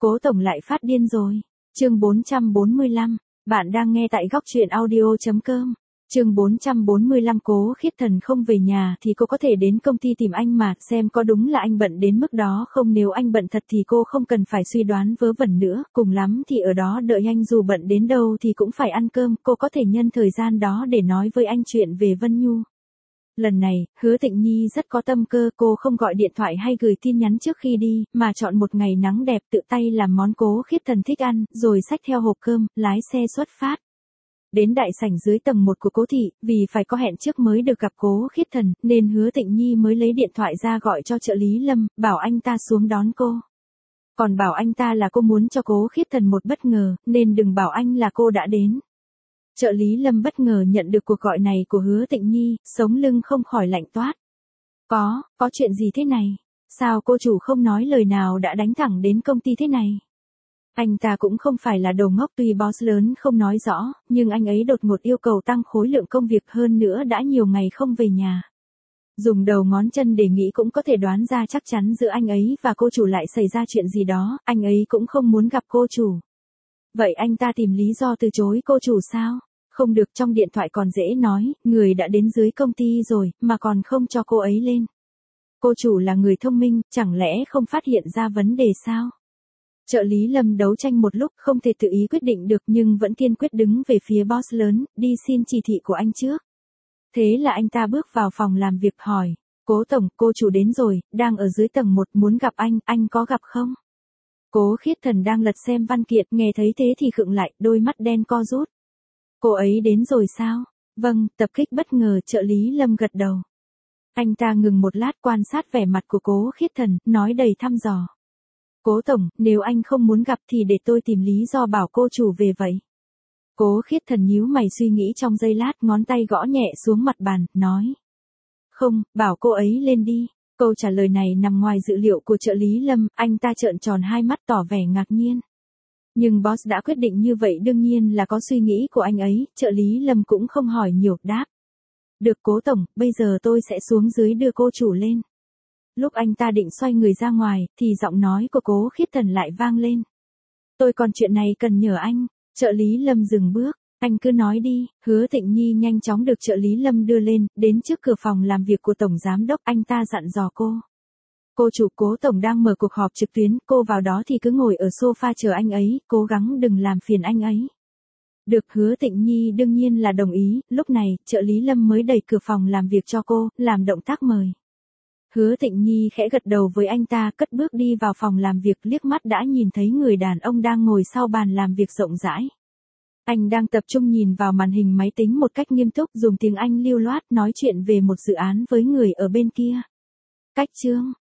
Cố tổng lại phát điên rồi. Chương 445, bạn đang nghe tại góc truyện audio.com. Chương 445 Cố Khiết Thần không về nhà thì cô có thể đến công ty tìm anh mà, xem có đúng là anh bận đến mức đó không, nếu anh bận thật thì cô không cần phải suy đoán vớ vẩn nữa, cùng lắm thì ở đó đợi anh, dù bận đến đâu thì cũng phải ăn cơm, cô có thể nhân thời gian đó để nói với anh chuyện về Vân Nhu. Lần này, Hứa Tịnh Nhi rất có tâm cơ, cô không gọi điện thoại hay gửi tin nhắn trước khi đi, mà chọn một ngày nắng đẹp tự tay làm món Cố Khiết Thần thích ăn, rồi xách theo hộp cơm, lái xe xuất phát. Đến đại sảnh dưới tầng 1 của Cố thị, vì phải có hẹn trước mới được gặp Cố Khiết Thần, nên Hứa Tịnh Nhi mới lấy điện thoại ra gọi cho trợ lý Lâm, bảo anh ta xuống đón cô. Còn bảo anh ta là cô muốn cho Cố Khiết Thần một bất ngờ, nên đừng bảo anh là cô đã đến. Trợ lý Lâm bất ngờ nhận được cuộc gọi này của Hứa Tịnh Nhi, sống lưng không khỏi lạnh toát. Có chuyện gì thế này? Sao cô chủ không nói lời nào đã đánh thẳng đến công ty thế này? Anh ta cũng không phải là đồ ngốc, tuy boss lớn không nói rõ, nhưng anh ấy đột ngột yêu cầu tăng khối lượng công việc, hơn nữa đã nhiều ngày không về nhà. Dùng đầu ngón chân để nghĩ cũng có thể đoán ra chắc chắn giữa anh ấy và cô chủ lại xảy ra chuyện gì đó, anh ấy cũng không muốn gặp cô chủ. Vậy anh ta tìm lý do từ chối cô chủ sao? Không được, trong điện thoại còn dễ nói, người đã đến dưới công ty rồi, mà còn không cho cô ấy lên. Cô chủ là người thông minh, chẳng lẽ không phát hiện ra vấn đề sao? Trợ lý Lâm đấu tranh một lúc, không thể tự ý quyết định được, nhưng vẫn kiên quyết đứng về phía boss lớn, đi xin chỉ thị của anh trước. Thế là anh ta bước vào phòng làm việc hỏi, Cố tổng, cô chủ đến rồi, đang ở dưới tầng 1, muốn gặp anh có gặp không? Cố Khiết Thần đang lật xem văn kiện, nghe thấy thế thì khựng lại, đôi mắt đen co rút. Cô ấy đến rồi sao? Vâng, tập kích bất ngờ, trợ lý Lâm gật đầu. Anh ta ngừng một lát quan sát vẻ mặt của Cố Khiết Thần, nói đầy thăm dò. Cố tổng, nếu anh không muốn gặp thì để tôi tìm lý do bảo cô chủ về vậy. Cố Khiết Thần nhíu mày suy nghĩ trong giây lát, ngón tay gõ nhẹ xuống mặt bàn, nói. Không, bảo cô ấy lên đi. Câu trả lời này nằm ngoài dự liệu của trợ lý Lâm, anh ta trợn tròn hai mắt tỏ vẻ ngạc nhiên. Nhưng boss đã quyết định như vậy đương nhiên là có suy nghĩ của anh ấy, trợ lý Lâm cũng không hỏi nhiều, đáp. Được Cố tổng, bây giờ tôi sẽ xuống dưới đưa cô chủ lên. Lúc anh ta định xoay người ra ngoài, thì giọng nói của Cố Khiết Thần lại vang lên. Tôi còn chuyện này cần nhờ anh. Trợ lý Lâm dừng bước, anh cứ nói đi. Hứa Tịnh Nhi nhanh chóng được trợ lý Lâm đưa lên, đến trước cửa phòng làm việc của Tổng Giám Đốc, anh ta dặn dò cô. Cô chủ, Cố tổng đang mở cuộc họp trực tuyến, cô vào đó thì cứ ngồi ở sofa chờ anh ấy, cố gắng đừng làm phiền anh ấy. Được, Hứa Tịnh Nhi đương nhiên là đồng ý, lúc này, trợ lý Lâm mới đẩy cửa phòng làm việc cho cô, làm động tác mời. Hứa Tịnh Nhi khẽ gật đầu với anh ta, cất bước đi vào phòng làm việc, liếc mắt đã nhìn thấy người đàn ông đang ngồi sau bàn làm việc rộng rãi. Anh đang tập trung nhìn vào màn hình máy tính một cách nghiêm túc, dùng tiếng Anh lưu loát nói chuyện về một dự án với người ở bên kia. Cách chương